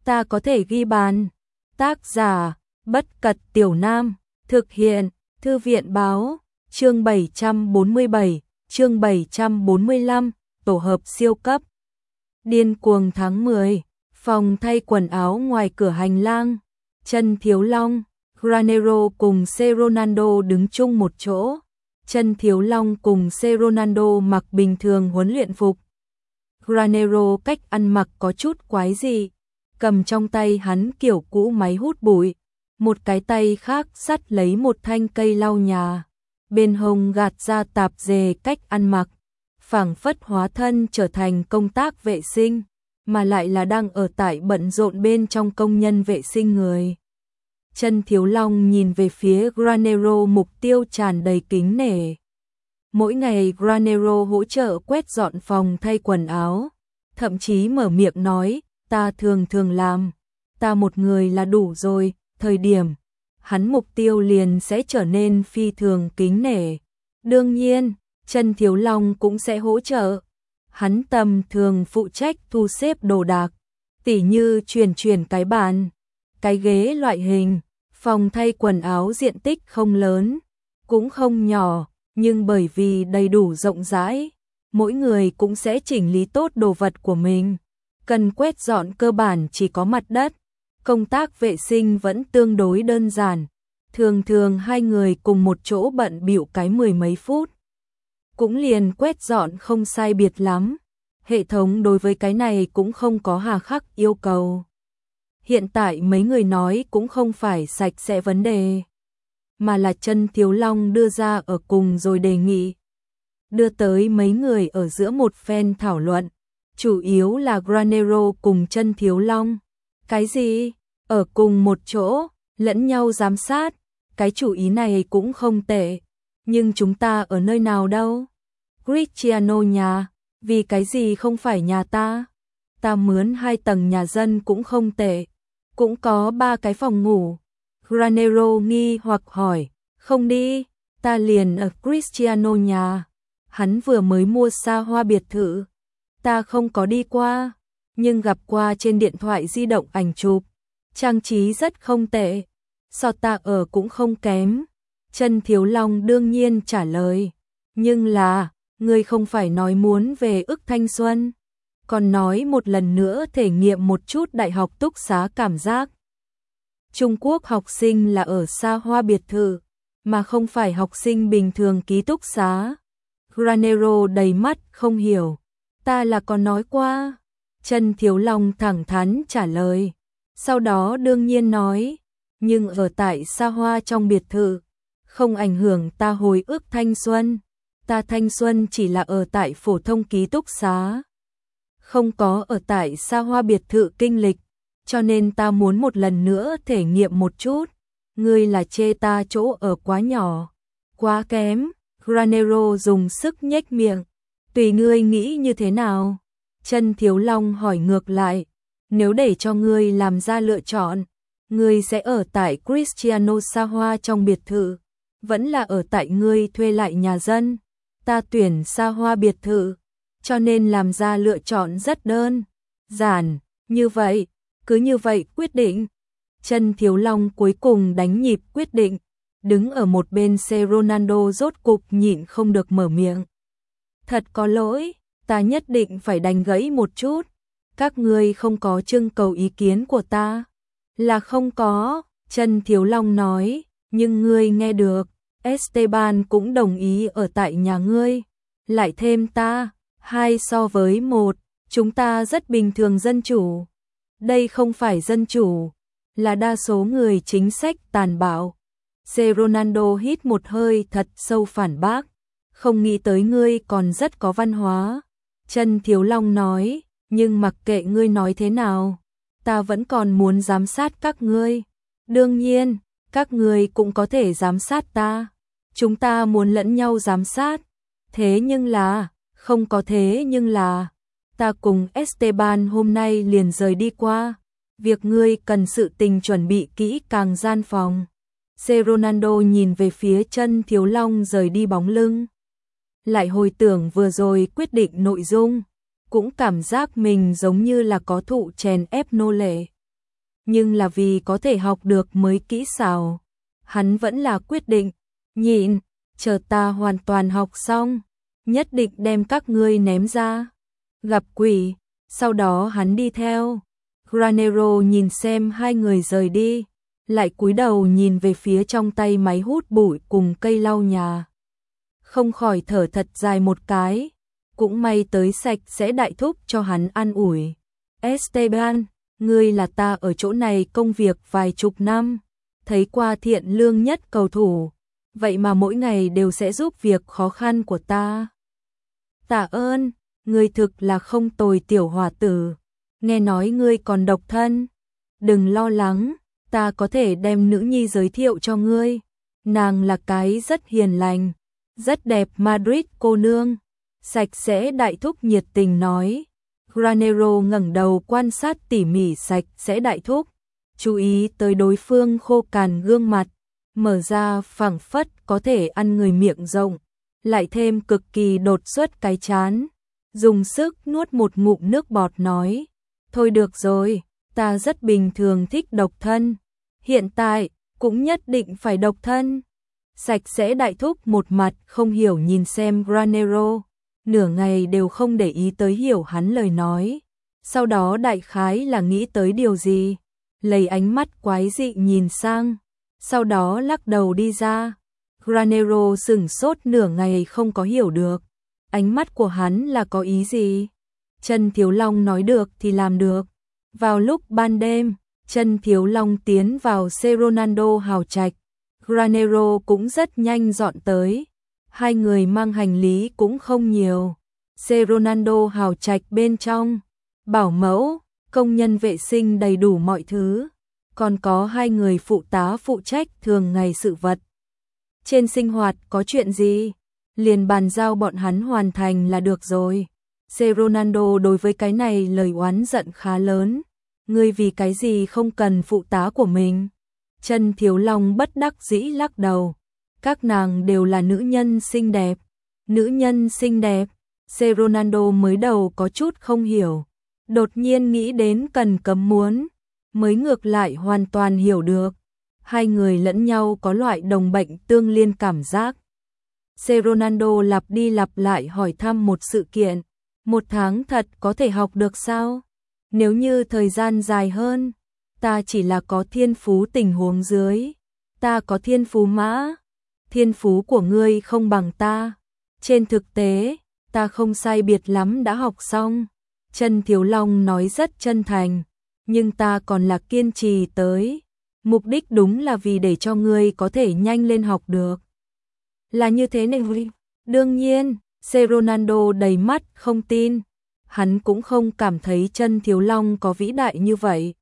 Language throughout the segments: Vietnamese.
ta có thể ghi bàn. Tác giả, Bất Cật Tiểu Nam, thực hiện, Thư viện Báo, chương 747, chương 745, tổ hợp siêu cấp. Điên cuồng tháng 10, phòng thay quần áo ngoài cửa hành lang, Chân Thiếu Long, Granero cùng C. Ronaldo đứng chung một chỗ. Chân Thiếu Long cùng C. Ronaldo mặc bình thường huấn luyện phục. Granero cách ăn mặc có chút quái dị, cầm trong tay hắn kiểu cũ máy hút bụi, một cái tay khác dắt lấy một thanh cây lau nhà, bên hông gạt ra tạp dề cách ăn mặc, phảng phất hóa thân trở thành công tác vệ sinh, mà lại là đang ở tại bận rộn bên trong công nhân vệ sinh người. Chân Thiếu Long nhìn về phía Granero, mục tiêu tràn đầy kính nể. Mỗi ngày Granero hỗ trợ quét dọn phòng thay quần áo, thậm chí mở miệng nói, ta thường làm, ta một người là đủ rồi, thời điểm, hắn mục tiêu liền sẽ trở nên phi thường kính nể. Đương nhiên, Chân Thiếu Long cũng sẽ hỗ trợ. Hắn tầm thường phụ trách thu xếp đồ đạc, tỉ như chuyển cái bàn, cái ghế loại hình. Phòng thay quần áo diện tích không lớn, cũng không nhỏ, nhưng bởi vì đầy đủ rộng rãi, mỗi người cũng sẽ chỉnh lý tốt đồ vật của mình. Cần quét dọn cơ bản chỉ có mặt đất, công tác vệ sinh vẫn tương đối đơn giản. Thường hai người cùng một chỗ bận bịu cái 10 mấy phút, cũng liền quét dọn không sai biệt lắm. Hệ thống đối với cái này cũng không có hà khắc yêu cầu. Hiện tại mấy người nói cũng không phải sạch sẽ vấn đề, mà là Chân Thiếu Long đưa ra ở cùng rồi đề nghị. Đưa tới mấy người ở giữa một phen thảo luận, chủ yếu là Granero cùng Chân Thiếu Long. Cái gì? Ở cùng một chỗ, lẫn nhau giám sát, cái chủ ý này cũng không tệ. Nhưng chúng ta ở nơi nào đâu? Cristiano nhà, vì cái gì không phải nhà ta? Ta mướn 2 tầng nhà dân cũng không tệ. Cũng có 3 cái phòng ngủ. Granero nghi hoặc hỏi, không đi, ta liền ở Cristiano nhà. Hắn vừa mới mua xa hoa biệt thự. Ta không có đi qua, nhưng gặp qua trên điện thoại di động ảnh chụp. Trang trí rất không tệ. So ta ở cũng không kém. Chân Thiếu Long đương nhiên trả lời. Nhưng là, ngươi không phải nói muốn về ức thanh xuân, còn nói một lần nữa thể nghiệm một chút đại học túc xá cảm giác. Trung Quốc học sinh là ở xa hoa biệt thự, mà không phải học sinh bình thường ký túc xá. Granero đầy mắt không hiểu. Ta là có nói qua. Chân Thiếu Long thẳng thắn trả lời. Sau đó đương nhiên nói, nhưng ở tại xa hoa trong biệt thự, không ảnh hưởng ta hồi ức thanh xuân. Ta thanh xuân chỉ là ở tại phổ thông ký túc xá, không có ở tại xa hoa biệt thự kinh lịch, cho nên ta muốn một lần nữa thể nghiệm một chút. Ngươi là chê ta chỗ ở quá nhỏ, quá kém. Granero dùng sức nhếch miệng. Tùy ngươi nghĩ như thế nào. Chân Thiếu Long hỏi ngược lại, nếu để cho ngươi làm ra lựa chọn, ngươi sẽ ở tại Cristiano xa hoa trong biệt thự, vẫn là ở tại ngươi thuê lại nhà dân? Ta tuyển xa hoa biệt thự, cho nên làm ra lựa chọn rất đơn giản. Như vậy, cứ như vậy quyết định. Chân Thiếu Long cuối cùng đánh nhịp quyết định. Đứng ở một bên C. Ronaldo rốt cục nhịn không được mở miệng. Thật có lỗi, ta nhất định phải đánh gãy một chút. Các ngươi không có trưng cầu ý kiến của ta? Là không có, Chân Thiếu Long nói, nhưng ngươi nghe được, Esteban cũng đồng ý ở tại nhà ngươi. Lại thêm ta, 2 so với 1, chúng ta rất bình thường dân chủ. Đây không phải dân chủ, là đa số người chính sách tàn bạo. C. Ronaldo hít một hơi thật sâu phản bác. Không nghĩ tới ngươi còn rất có văn hóa. Chân Thiếu Long nói, nhưng mặc kệ ngươi nói thế nào, ta vẫn còn muốn giám sát các ngươi. Đương nhiên, các ngươi cũng có thể giám sát ta. Chúng ta muốn lẫn nhau giám sát. Thế nhưng là, không có thế nhưng là, ta cùng Esteban hôm nay liền rời đi qua. Việc ngươi cần sự tình chuẩn bị kỹ càng gian phòng. C. Ronaldo nhìn về phía Chân Thiếu Long rời đi bóng lưng. Lại hồi tưởng vừa rồi quyết định nội dung, cũng cảm giác mình giống như là có thụ chèn ép nô lệ. nhưng là vì có thể học được mới kỹ xảo. Hắn vẫn là quyết định, nhịn, chờ ta hoàn toàn học xong, nhất định đem các ngươi ném ra. Gặp quỷ, sau đó hắn đi theo. Granero nhìn xem hai người rời đi, lại cúi đầu nhìn về phía trong tay máy hút bụi cùng cây lau nhà. Không khỏi thở thật dài một cái, cũng may tới Sạch Sẽ đại thúc cho hắn an ủi. Esteban, ngươi là ta ở chỗ này công việc vài chục năm, thấy qua thiện lương nhất cầu thủ, vậy mà mỗi ngày đều sẽ giúp việc khó khăn của ta. Tạ ơn, ngươi thực là không tồi tiểu hòa tử, nghe nói ngươi còn độc thân. Đừng lo lắng, ta có thể đem nữ nhi giới thiệu cho ngươi, nàng là cái rất hiền lành, rất đẹp Madrid cô nương. Sạch Sẽ đại thúc nhiệt tình nói. Granero ngẩng đầu quan sát tỉ mỉ Sạch Sẽ đại thúc, chú ý tới đối phương khô cằn gương mặt, mở ra phảng phất có thể ăn người miệng rộng, lại thêm cực kỳ đột xuất cái chán, dùng sức nuốt một ngụm nước bọt nói, thôi được rồi, ta rất bình thường thích độc thân, hiện tại cũng nhất định phải độc thân. Sạch Sẽ đại thúc một mặt không hiểu nhìn xem Granero, nửa ngày đều không để ý tới hiểu hắn lời nói, sau đó đại khái là nghĩ tới điều gì, lấy ánh mắt quái dị nhìn sang, sau đó lắc đầu đi ra. Granero sửng sốt nửa ngày không có hiểu được, ánh mắt của hắn là có ý gì. Trần Thiếu Long nói được thì làm được. Vào lúc ban đêm, Trần Thiếu Long tiến vào xe Ronaldo hào trạch, Granero cũng rất nhanh dọn tới. Hai người mang hành lý cũng không nhiều. Xe Ronaldo hào trạch bên trong, bảo mẫu, công nhân vệ sinh đầy đủ mọi thứ, còn có hai người phụ tá phụ trách thường ngày sự vật. Trên sinh hoạt có chuyện gì, liền bàn giao bọn hắn hoàn thành là được rồi. Xe Ronaldo đối với cái này lời oán giận khá lớn. Ngươi vì cái gì không cần phụ tá của mình? Trần Thiếu Long bất đắc dĩ lắc đầu. Các nàng đều là nữ nhân xinh đẹp. Nữ nhân xinh đẹp. Xe Ronaldo mới đầu có chút không hiểu. Đột nhiên nghĩ đến cần cấm muốn. Mới ngược lại hoàn toàn hiểu được. Hai người lẫn nhau có loại đồng bệnh tương liên cảm giác. Xe Ronaldo lặp đi lặp lại hỏi thăm một sự kiện. 1 tháng thật có thể học được sao? Nếu như thời gian dài hơn, ta chỉ là có thiên phú tình huống dưới. Ta có thiên phú mã. Thiên phú của ngươi không bằng ta. Trên thực tế, ta không sai biệt lắm đã học xong. Trần Thiếu Long nói rất chân thành, nhưng ta còn là kiên trì tới. Mục đích đúng là vì để cho ngươi có thể nhanh lên học được. Là như thế này. Đương nhiên, xe Ronaldo đầy mắt không tin. Hắn cũng không cảm thấy Trần Thiếu Long có vĩ đại như vậy.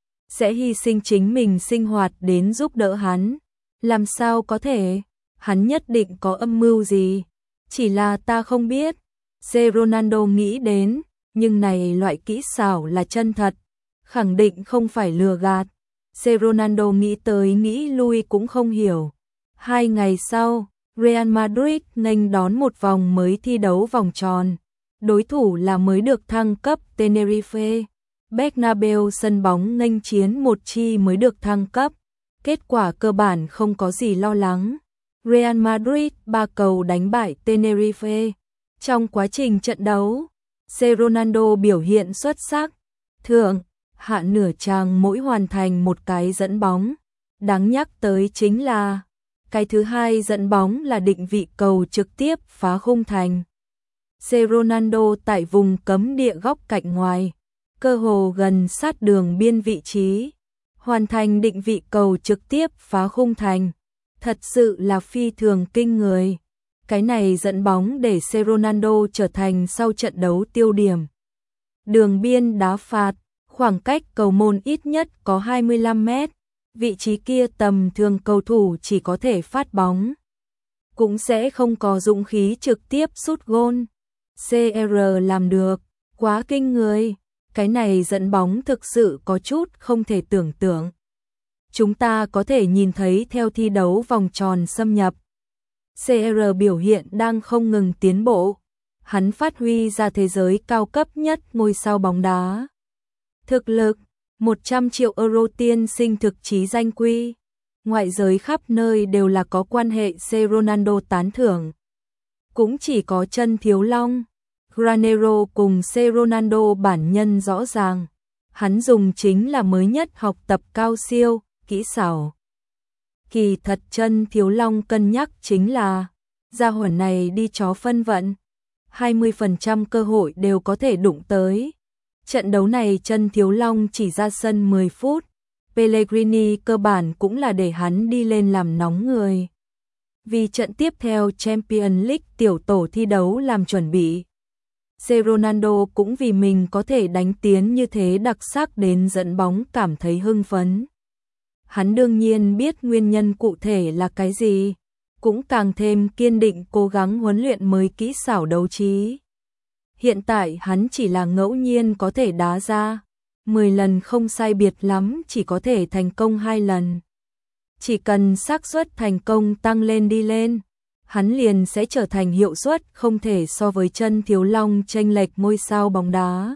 Sẽ hy sinh chính mình sinh hoạt đến giúp đỡ hắn. Làm sao có thể? Hắn nhất định có âm mưu gì. Chỉ là ta không biết. Xe Ronaldo nghĩ đến, nhưng này loại kỹ xảo là chân thật. Khẳng định không phải lừa gạt. Xe Ronaldo nghĩ tới nghĩ lui cũng không hiểu. 2 ngày sau, Real Madrid nghênh đón một vòng mới thi đấu vòng tròn. Đối thủ là mới được thăng cấp Tenerife. Bernabeu sân bóng nghênh chiến một chi mới được thăng cấp. Kết quả cơ bản không có gì lo lắng. Real Madrid 3 cầu đánh bại Tenerife. Trong quá trình trận đấu, C. Ronaldo biểu hiện xuất sắc. Thượng, hạ nửa chàng mỗi hoàn thành một cái dẫn bóng. Đáng nhắc tới chính là cái thứ hai dẫn bóng là định vị cầu trực tiếp phá khung thành. C. Ronaldo tại vùng cấm địa góc cạnh ngoài, cơ hồ gần sát đường biên vị trí, hoàn thành định vị cầu trực tiếp phá khung thành. Thật sự là phi thường kinh người. Cái này dẫn bóng để C. Ronaldo trở thành sau trận đấu tiêu điểm. Đường biên đá phạt, khoảng cách cầu môn ít nhất có 25 mét. Vị trí kia tầm thường cầu thủ chỉ có thể phát bóng, cũng sẽ không có dũng khí trực tiếp sút gôn. CR làm được, quá kinh người. Cái này dẫn bóng thực sự có chút không thể tưởng tượng. Chúng ta có thể nhìn thấy theo thi đấu vòng tròn xâm nhập, CR biểu hiện đang không ngừng tiến bộ. Hắn phát huy ra thế giới cao cấp nhất ngôi sao bóng đá. Thực lực, 100 triệu euro tiên sinh thực chí danh quy. Ngoại giới khắp nơi đều là có quan hệ C Ronaldo tán thưởng. Cũng chỉ có chân Thiếu Long, Granero cùng C Ronaldo bản nhân rõ ràng. Hắn dùng chính là mới nhất học tập cao siêu, kỹ xảo. Kỳ thật chân Thiếu Long cân nhắc chính là gia hỏa này đi chó phân vận, 20% cơ hội đều có thể đụng tới. Trận đấu này chân Thiếu Long chỉ ra sân 10 phút, Pellegrini cơ bản cũng là để hắn đi lên làm nóng người. Vì trận tiếp theo Champions League tiểu tổ thi đấu làm chuẩn bị. C Ronaldo cũng vì mình có thể đánh tiến như thế đặc sắc đến dẫn bóng cảm thấy hưng phấn. Hắn đương nhiên biết nguyên nhân cụ thể là cái gì, cũng càng thêm kiên định cố gắng huấn luyện mới kỹ xảo đấu trí. Hiện tại hắn chỉ là ngẫu nhiên có thể đá ra, 10 lần không sai biệt lắm chỉ có thể thành công 2 lần. Chỉ cần xác suất thành công tăng lên đi lên, hắn liền sẽ trở thành hiệu suất không thể so với chân Thiếu Long chênh lệch ngôi sao bóng đá.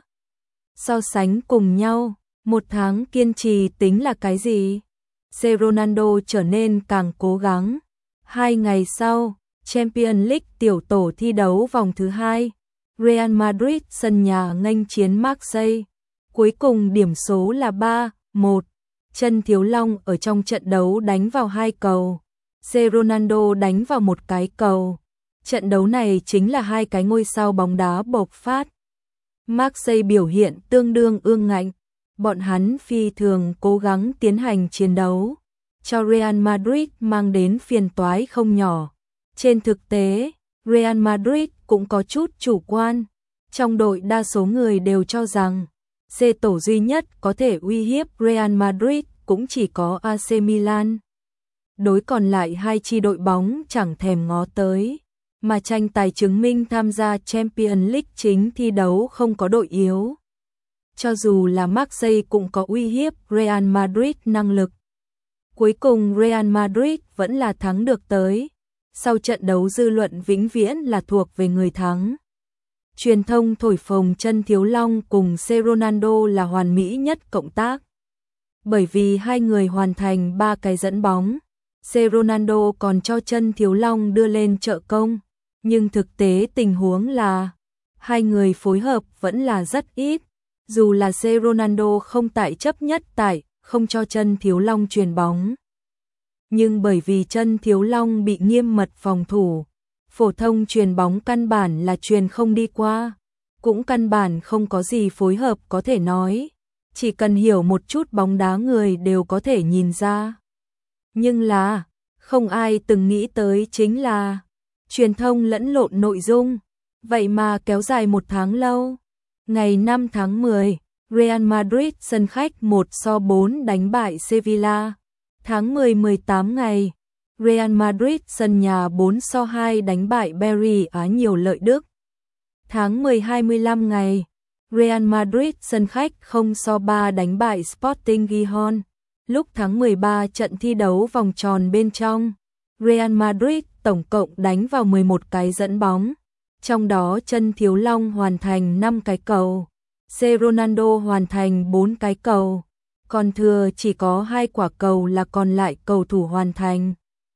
So sánh cùng nhau, 1 tháng kiên trì tính là cái gì? C Ronaldo trở nên càng cố gắng. 2 ngày sau, Champions League tiểu tổ thi đấu vòng thứ 2, Real Madrid sân nhà nghênh chiến Marseille. Cuối cùng điểm số là 3-1. Chân Thiếu Long ở trong trận đấu đánh vào 2 cầu, C Ronaldo đánh vào 1 cái cầu. Trận đấu này chính là 2 cái ngôi sao bóng đá bộc phát. Marseille biểu hiện tương đương ương ngạnh, bọn hắn phi thường cố gắng tiến hành chiến đấu, cho Real Madrid mang đến phiền toái không nhỏ. Trên thực tế, Real Madrid cũng có chút chủ quan. Trong đội đa số người đều cho rằng C tổ duy nhất có thể uy hiếp Real Madrid cũng chỉ có AC Milan. Đối còn lại 2 chi đội bóng chẳng thèm ngó tới, mà tranh tài chứng minh tham gia Champions League chính thi đấu không có đội yếu. Cho dù là Marseille cũng có uy hiếp Real Madrid năng lực. Cuối cùng Real Madrid vẫn là thắng được tới. Sau trận đấu dư luận vĩnh viễn là thuộc về người thắng. Truyền thông thổi phồng chân Thiếu Long cùng C Ronaldo là hoàn mỹ nhất cộng tác. Bởi vì 2 người hoàn thành 3 cái dẫn bóng, C Ronaldo còn cho chân Thiếu Long đưa lên trợ công. Nhưng thực tế tình huống là 2 người phối hợp vẫn là rất ít. Dù là C Ronaldo không tại chấp nhất tại không cho chân Thiếu Long chuyền bóng. Nhưng bởi vì chân Thiếu Long bị nghiêm mật phòng thủ, phổ thông chuyền bóng căn bản là chuyền không đi qua, cũng căn bản không có gì phối hợp có thể nói, chỉ cần hiểu một chút bóng đá người đều có thể nhìn ra. Nhưng là, không ai từng nghĩ tới chính là, truyền thông lẫn lộn nội dung, vậy mà kéo dài 1 tháng lâu. Ngày 5 tháng 10, Real Madrid sân khách 1-4 đánh bại Sevilla. Tháng 10 18 ngày, Real Madrid sân nhà 4-2 đánh bại Berry Á nhiều lợi Đức. Tháng 10 25 ngày, Real Madrid sân khách 0-3 đánh bại Sporting Gijón. Lúc tháng 13 trận thi đấu vòng tròn bên trong, Real Madrid tổng cộng đánh vào 11 cái dẫn bóng, trong đó chân Thiếu Long hoàn thành 5 cái cầu, C Ronaldo hoàn thành 4 cái cầu, còn thừa chỉ có 2 quả cầu là còn lại cầu thủ hoàn thành.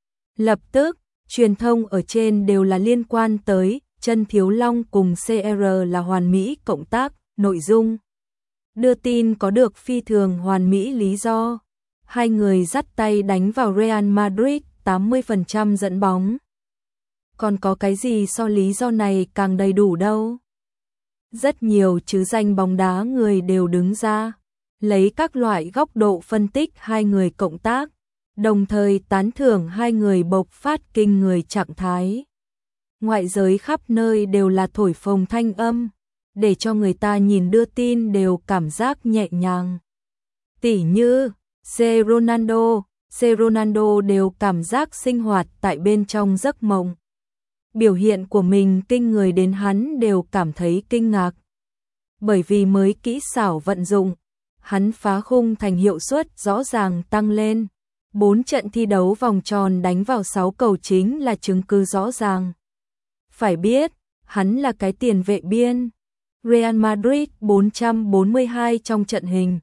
Lập tức, truyền thông ở trên đều là liên quan tới chân Thiếu Long cùng CR là hoàn mỹ cộng tác, nội dung. Đưa tin có được phi thường hoàn mỹ lý do. 2 người dắt tay đánh vào Real Madrid 80% dẫn bóng. Còn có cái gì so lý do này càng đầy đủ đâu. Rất nhiều chứ danh bóng đá người đều đứng ra, lấy các loại góc độ phân tích 2 người cộng tác, đồng thời tán thưởng 2 người bộc phát kinh người trạng thái. Ngoại giới khắp nơi đều là thổi phồng thanh âm, để cho người ta nhìn đưa tin đều cảm giác nhẹ nhàng. Tỉ như C Ronaldo đều cảm giác sinh hoạt tại bên trong giấc mộng. Biểu hiện của mình kinh người đến hắn đều cảm thấy kinh ngạc. Bởi vì mới kỹ xảo vận dụng, hắn phá khung thành hiệu suất rõ ràng tăng lên. 4 trận thi đấu vòng tròn đánh vào 6 cầu chính là chứng cứ rõ ràng. Phải biết, hắn là cái tiền vệ biên. Real Madrid 442 trong trận hình,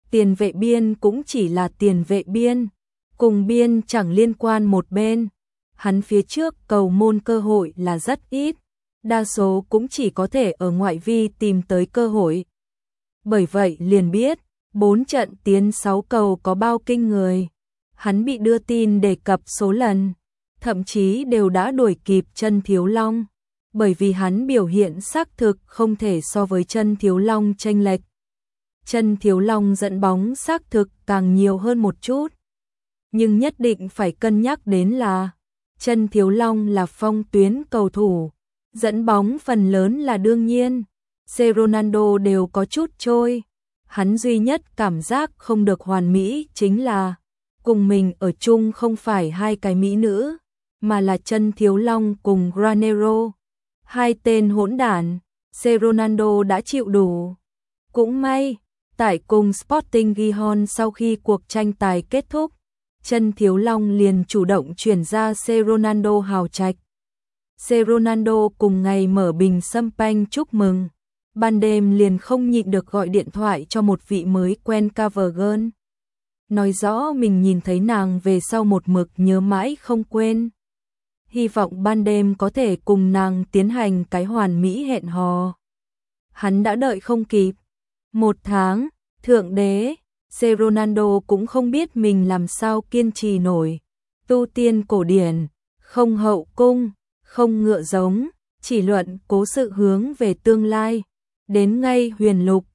tiền vệ biên cũng chỉ là tiền vệ biên, cùng biên chẳng liên quan một bên. Hắn phía trước cầu môn cơ hội là rất ít, đa số cũng chỉ có thể ở ngoại vi tìm tới cơ hội. Bởi vậy liền biết, 4 trận tiến 6 cầu có bao kinh người. Hắn bị đưa tin đề cập số lần, thậm chí đều đã đuổi kịp Chân Thiếu Long, bởi vì hắn biểu hiện xác thực không thể so với Chân Thiếu Long chênh lệch. Chân Thiếu Long dẫn bóng xác thực càng nhiều hơn một chút, nhưng nhất định phải cân nhắc đến là Chân Thiếu Long là phong tuyến cầu thủ, dẫn bóng phần lớn là đương nhiên. C. Ronaldo đều có chút trôi. Hắn duy nhất cảm giác không được hoàn mỹ chính là cùng mình ở chung không phải hai cái mỹ nữ, mà là Chân Thiếu Long cùng Granero. Hai tên hỗn đản, C. Ronaldo đã chịu đủ. Cũng may, tại cùng Sporting Gijón sau khi cuộc tranh tài kết thúc, Chân Thiếu Long liền chủ động chuyển ra C. Ronaldo hào trạch. C. Ronaldo cùng ngày mở bình champagne chúc mừng, ban đêm liền không nhịn được gọi điện thoại cho một vị mới quen cover girl. Nói rõ mình nhìn thấy nàng về sau một mực nhớ mãi không quên. Hy vọng ban đêm có thể cùng nàng tiến hành cái hoàn mỹ hẹn hò. Hắn đã đợi không kịp. 1 tháng, thượng đế, C. Ronaldo cũng không biết mình làm sao kiên trì nổi. Tu tiên cổ điển, không hậu cung, không ngựa giống, chỉ luận cố sự hướng về tương lai. Đến ngay huyền lục,